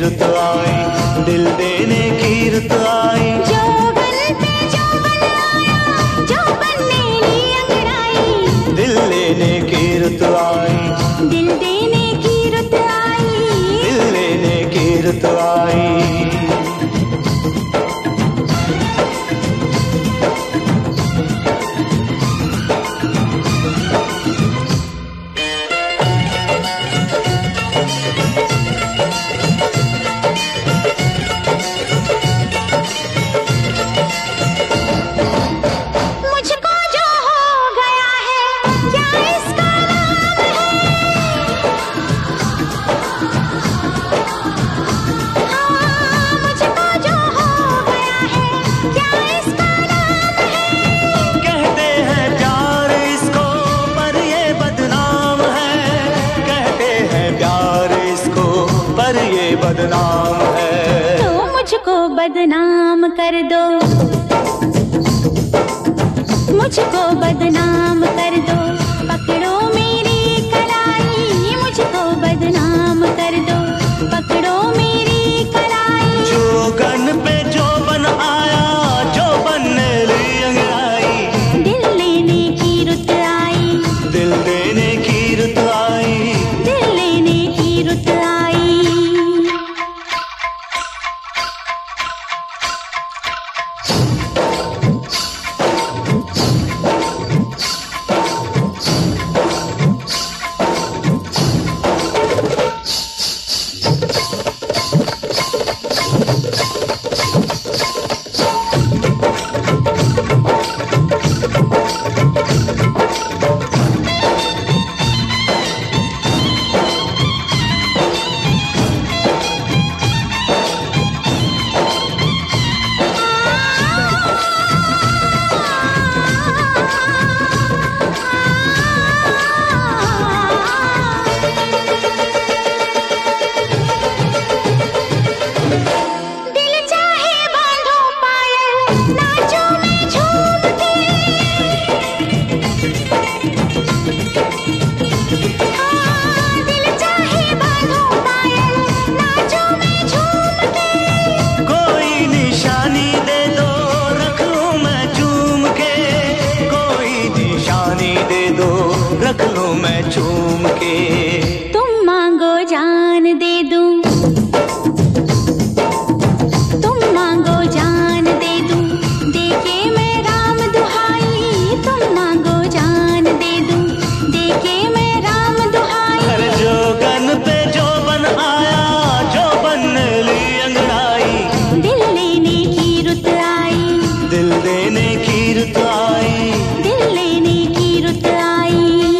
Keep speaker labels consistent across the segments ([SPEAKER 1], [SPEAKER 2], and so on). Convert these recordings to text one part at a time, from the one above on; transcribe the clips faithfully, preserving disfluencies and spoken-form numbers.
[SPEAKER 1] रुत आई, दिल देने की रुत आई।
[SPEAKER 2] जोबन पे जोबन आया, जोबन ने ली अंगड़ाई।
[SPEAKER 1] दिल लेने की रुत आई,
[SPEAKER 2] दिल देने की रुत आई।
[SPEAKER 1] दिल लेने की रुत आई। बदनाम है
[SPEAKER 2] तो मुझको बदनाम कर दो, मुझको बदनाम कर दो। पकड़ो मेरी कलाई, मुझको बदनाम कर दो। पकड़ो मेरी कलाई।
[SPEAKER 1] जोगन पे जोबन आया, जोबन ने ली अंगड़ाई।
[SPEAKER 2] दिल लेने की रुत आई,
[SPEAKER 1] दिल देने की रुत आई।
[SPEAKER 2] दिल लेने की रुत आई।
[SPEAKER 1] रख लूं मैं चूम के।
[SPEAKER 2] तुम मांगो जान दे दूं, तुम मांगो जान दे दूं। देके मैं राम दुहाई, तुम मांगो जान दे दूं। देके मैं राम दुहाई।
[SPEAKER 1] हर जोगन पे जोबन आया, जोबन ने ली अंगड़ाई।
[SPEAKER 2] दिल लेने की रुत आई,
[SPEAKER 1] दिल देने की रुत आई।
[SPEAKER 2] दिल लेने की रुत आई।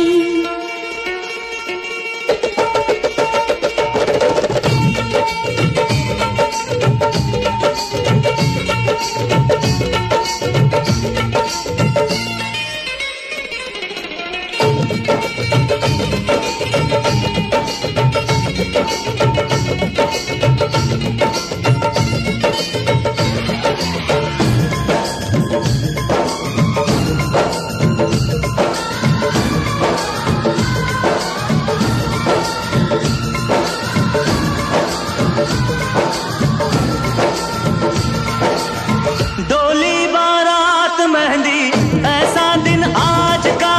[SPEAKER 1] डोली बारात मेहंदी ऐसा दिन आज का।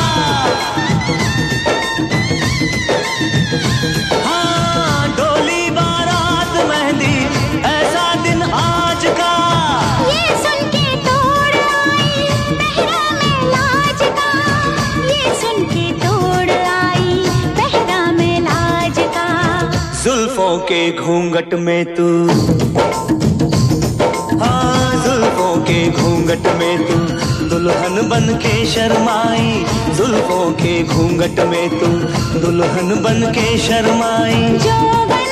[SPEAKER 1] हाँ डोली बारात मेहंदी ऐसा दिन आज का।
[SPEAKER 2] ये सुन के तोड़ आई पहरा में लाज का। ये सुन के तोड़ आई पहरा में लाज का।
[SPEAKER 1] जुल्फों के घूंघट में तू, हाँ जुल्फों के घूंघट में तू दुल्हन बन के शर्माई। जुल्फों के घूंघट में तू दुल्हन बन के शर्माई।
[SPEAKER 2] जोबन